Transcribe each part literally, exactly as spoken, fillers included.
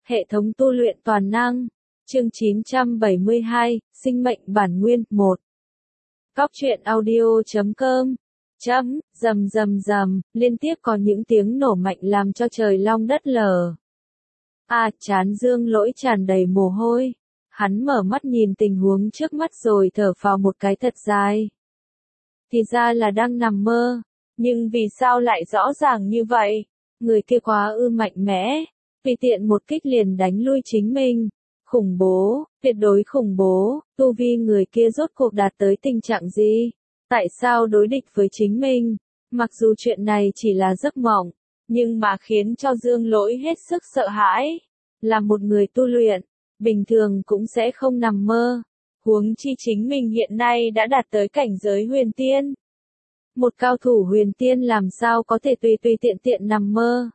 Hệ thống tu luyện toàn năng. Chương chín trăm bảy mươi hai, Sinh mệnh bản nguyên, một. Cóc truyện audio chấm com. Chấm, rầm rầm rầm, liên tiếp có những tiếng nổ mạnh làm cho trời long đất lở. À, trán Dương Lỗi tràn đầy mồ hôi. Hắn mở mắt nhìn tình huống trước mắt rồi thở phào một cái thật dài. Thì ra là đang nằm mơ. Nhưng vì sao lại rõ ràng như vậy? Người kia quá ư mạnh mẽ. Vì tiện một kích liền đánh lui chính mình. Khủng bố, tuyệt đối khủng bố, tu vi người kia rốt cuộc đạt tới tình trạng gì? Tại sao đối địch với chính mình? Mặc dù chuyện này chỉ là giấc mộng, nhưng mà khiến cho Dương Lỗi hết sức sợ hãi. Là một người tu luyện, bình thường cũng sẽ không nằm mơ. Huống chi chính mình hiện nay đã đạt tới cảnh giới huyền tiên. Một cao thủ huyền tiên làm sao có thể tùy tùy tiện tiện nằm mơ?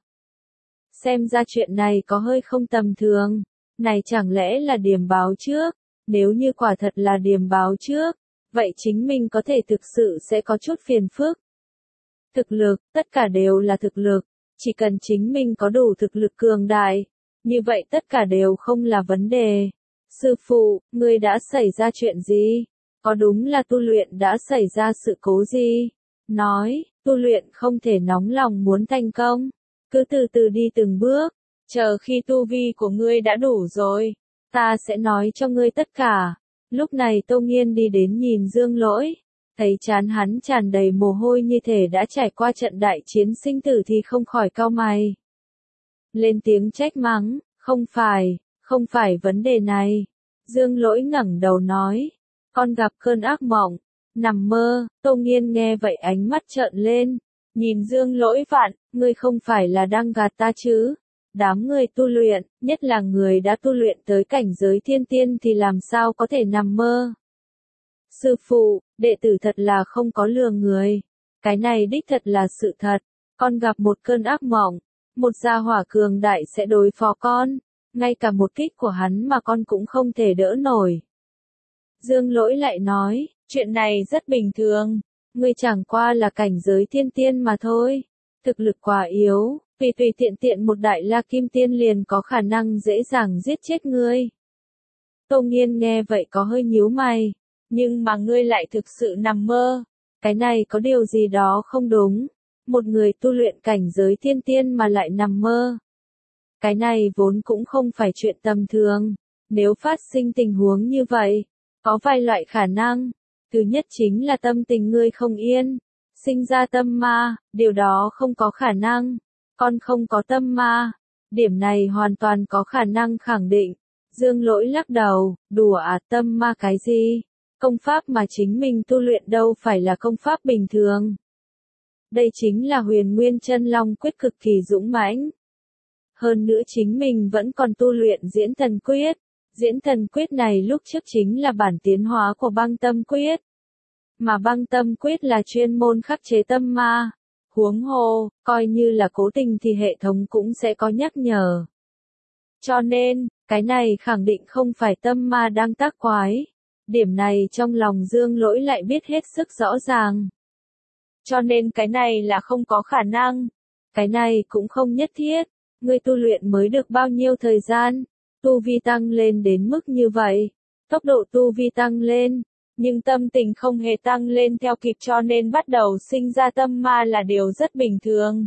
Xem ra chuyện này có hơi không tầm thường. Này chẳng lẽ là điềm báo trước? Nếu như quả thật là điềm báo trước, vậy chính mình có thể thực sự sẽ có chút phiền phức. Thực lực, tất cả đều là thực lực. Chỉ cần chính mình có đủ thực lực cường đại, như vậy tất cả đều không là vấn đề. Sư phụ, ngươi đã xảy ra chuyện gì? Có đúng là tu luyện đã xảy ra sự cố gì? Nói, tu luyện không thể nóng lòng muốn thành công. Cứ từ từ đi từng bước. Chờ khi tu vi của ngươi đã đủ rồi, ta sẽ nói cho ngươi tất cả. Lúc này Tô Nghiên đi đến nhìn Dương Lỗi, thấy trán hắn tràn đầy mồ hôi như thể đã trải qua trận đại chiến sinh tử thì không khỏi cau mày. Lên tiếng trách mắng, không phải, không phải vấn đề này. Dương Lỗi ngẩng đầu nói, con gặp cơn ác mộng, nằm mơ. Tô Nghiên nghe vậy ánh mắt trợn lên, nhìn Dương Lỗi vặn, ngươi không phải là đang gạt ta chứ? Đám người tu luyện, nhất là người đã tu luyện tới cảnh giới thiên tiên thì làm sao có thể nằm mơ. Sư phụ, đệ tử thật là không có lừa người. Cái này đích thật là sự thật. Con gặp một cơn ác mộng, một gia hỏa cường đại sẽ đối phó con. Ngay cả một kích của hắn mà con cũng không thể đỡ nổi. Dương Lỗi lại nói, chuyện này rất bình thường. Ngươi chẳng qua là cảnh giới thiên tiên mà thôi. Thực lực quá yếu. Vì tùy tiện tiện một đại la kim tiên liền có khả năng dễ dàng giết chết ngươi. Tô Nghiên nghe vậy có hơi nhíu mày. Nhưng mà ngươi lại thực sự nằm mơ. Cái này có điều gì đó không đúng. Một người tu luyện cảnh giới thiên tiên mà lại nằm mơ. Cái này vốn cũng không phải chuyện tầm thường. Nếu phát sinh tình huống như vậy, có vài loại khả năng. Thứ nhất chính là tâm tình ngươi không yên. Sinh ra tâm ma, điều đó không có khả năng. Con không có tâm ma. Điểm này hoàn toàn có khả năng khẳng định. Dương Lỗi lắc đầu, đùa à, tâm ma cái gì? Công pháp mà chính mình tu luyện đâu phải là công pháp bình thường. Đây chính là Huyền Nguyên Chân Long Quyết cực kỳ dũng mãnh. Hơn nữa chính mình vẫn còn tu luyện Diễn Thần Quyết. Diễn Thần Quyết này lúc trước chính là bản tiến hóa của Băng Tâm Quyết. Mà Băng Tâm Quyết là chuyên môn khắc chế tâm ma. Huống hồ, coi như là cố tình thì hệ thống cũng sẽ có nhắc nhở. Cho nên, cái này khẳng định không phải tâm ma đang tác quái. Điểm này trong lòng Dương Lỗi lại biết hết sức rõ ràng. Cho nên cái này là không có khả năng. Cái này cũng không nhất thiết. Ngươi tu luyện mới được bao nhiêu thời gian, tu vi tăng lên đến mức như vậy. Tốc độ tu vi tăng lên. Nhưng tâm tình không hề tăng lên theo kịp cho nên bắt đầu sinh ra tâm ma là điều rất bình thường.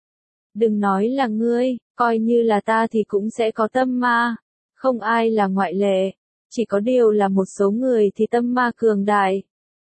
Đừng nói là ngươi, coi như là ta thì cũng sẽ có tâm ma. Không ai là ngoại lệ. Chỉ có điều là một số người thì tâm ma cường đại.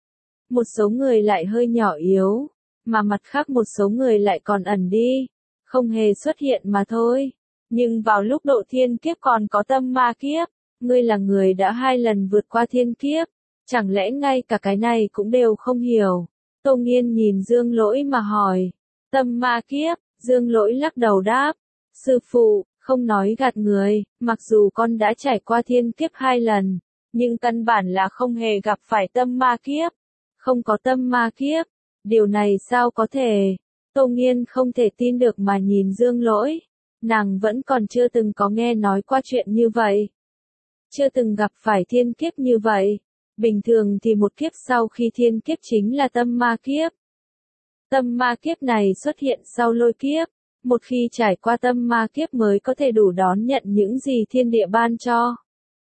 Một số người lại hơi nhỏ yếu. Mà mặt khác một số người lại còn ẩn đi. Không hề xuất hiện mà thôi. Nhưng vào lúc độ thiên kiếp còn có tâm ma kiếp. Ngươi là người đã hai lần vượt qua thiên kiếp. Chẳng lẽ ngay cả cái này cũng đều không hiểu? Tô Nghiên nhìn Dương Lỗi mà hỏi. Tâm ma kiếp, Dương Lỗi lắc đầu đáp. Sư phụ, không nói gạt người, mặc dù con đã trải qua thiên kiếp hai lần, nhưng căn bản là không hề gặp phải tâm ma kiếp. Không có tâm ma kiếp, điều này sao có thể? Tô Nghiên không thể tin được mà nhìn Dương Lỗi. Nàng vẫn còn chưa từng có nghe nói qua chuyện như vậy. Chưa từng gặp phải thiên kiếp như vậy. Bình thường thì một kiếp sau khi thiên kiếp chính là tâm ma kiếp. Tâm ma kiếp này xuất hiện sau lôi kiếp. một khi trải qua tâm ma kiếp mới có thể đủ đón nhận những gì thiên địa ban cho.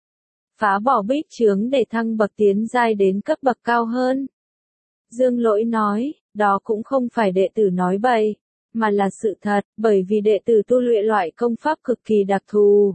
Phá bỏ bích chướng để thăng bậc tiến giai đến cấp bậc cao hơn. Dương Lỗi nói, đó cũng không phải đệ tử nói bậy, mà là sự thật, bởi vì đệ tử tu luyện loại công pháp cực kỳ đặc thù.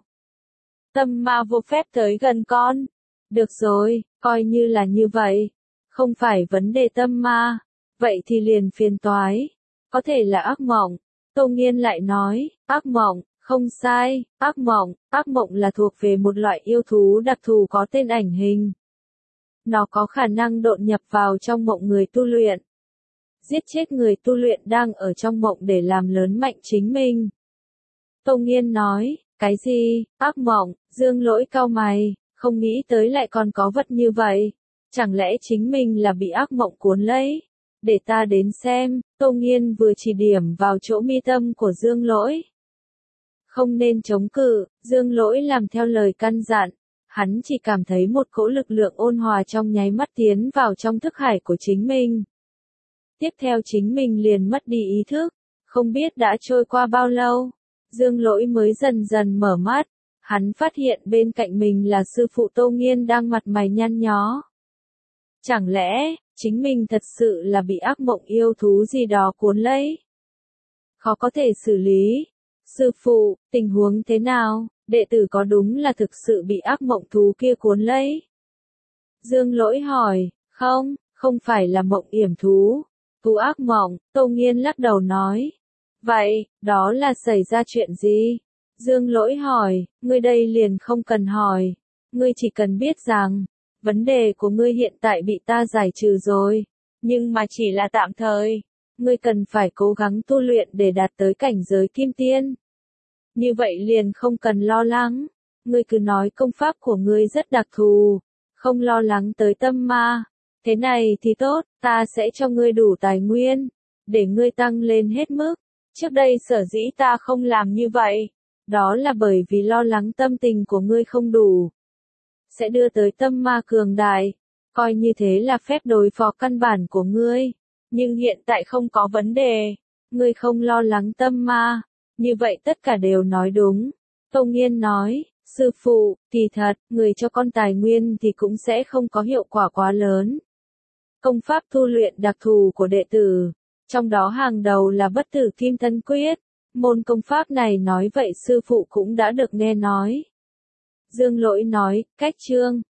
Tâm ma vô phép tới gần con. Được rồi, coi như là như vậy. Không phải vấn đề tâm ma. Vậy thì liền phiền toái. Có thể là ác mộng. Tô Nghiên lại nói, ác mộng, không sai, ác mộng, ác mộng là thuộc về một loại yêu thú đặc thù có tên ảnh hình. Nó có khả năng độn nhập vào trong mộng người tu luyện. Giết chết người tu luyện đang ở trong mộng để làm lớn mạnh chính mình. Tô Nghiên nói, cái gì, ác mộng, Dương Lỗi cau mày, không nghĩ tới lại còn có vật như vậy. Chẳng lẽ chính mình là bị ác mộng cuốn lấy? Để ta đến xem, Tô Nghiên vừa chỉ điểm vào chỗ mi tâm của Dương Lỗi. Không nên chống cự, Dương Lỗi làm theo lời căn dặn. Hắn chỉ cảm thấy một cỗ lực lượng ôn hòa trong nháy mắt tiến vào trong thức hải của chính mình. Tiếp theo chính mình liền mất đi ý thức, không biết đã trôi qua bao lâu. Dương Lỗi mới dần dần mở mắt, hắn phát hiện bên cạnh mình là sư phụ Tô Nghiên đang mặt mày nhăn nhó. Chẳng lẽ, chính mình thật sự là bị ác mộng yêu thú gì đó cuốn lấy? Khó có thể xử lý. Sư phụ, tình huống thế nào, đệ tử có đúng là thực sự bị ác mộng thú kia cuốn lấy? Dương Lỗi hỏi, không, không phải là mộng yểm thú. Thú ác mộng, Tô Nghiên lắc đầu nói. Vậy, đó là xảy ra chuyện gì? Dương Lỗi hỏi, ngươi đây liền không cần hỏi. Ngươi chỉ cần biết rằng, vấn đề của ngươi hiện tại bị ta giải trừ rồi. Nhưng mà chỉ là tạm thời. Ngươi cần phải cố gắng tu luyện để đạt tới cảnh giới kim tiên. Như vậy liền không cần lo lắng. Ngươi cứ nói công pháp của ngươi rất đặc thù. Không lo lắng tới tâm ma. Thế này thì tốt, ta sẽ cho ngươi đủ tài nguyên. Để ngươi tăng lên hết mức. Trước đây sở dĩ ta không làm như vậy. Đó là bởi vì lo lắng tâm tình của ngươi không đủ. Sẽ đưa tới tâm ma cường đại. Coi như thế là phép đối phó căn bản của ngươi. Nhưng hiện tại không có vấn đề. Ngươi không lo lắng tâm ma. Như vậy tất cả đều nói đúng. Tô Nghiên nói, sư phụ, kỳ thật, người cho con tài nguyên thì cũng sẽ không có hiệu quả quá lớn. Công pháp tu luyện đặc thù của đệ tử. Trong đó hàng đầu là bất tử kim thân quyết. Môn công pháp này nói vậy sư phụ cũng đã được nghe nói. Dương Lỗi nói, cách chương.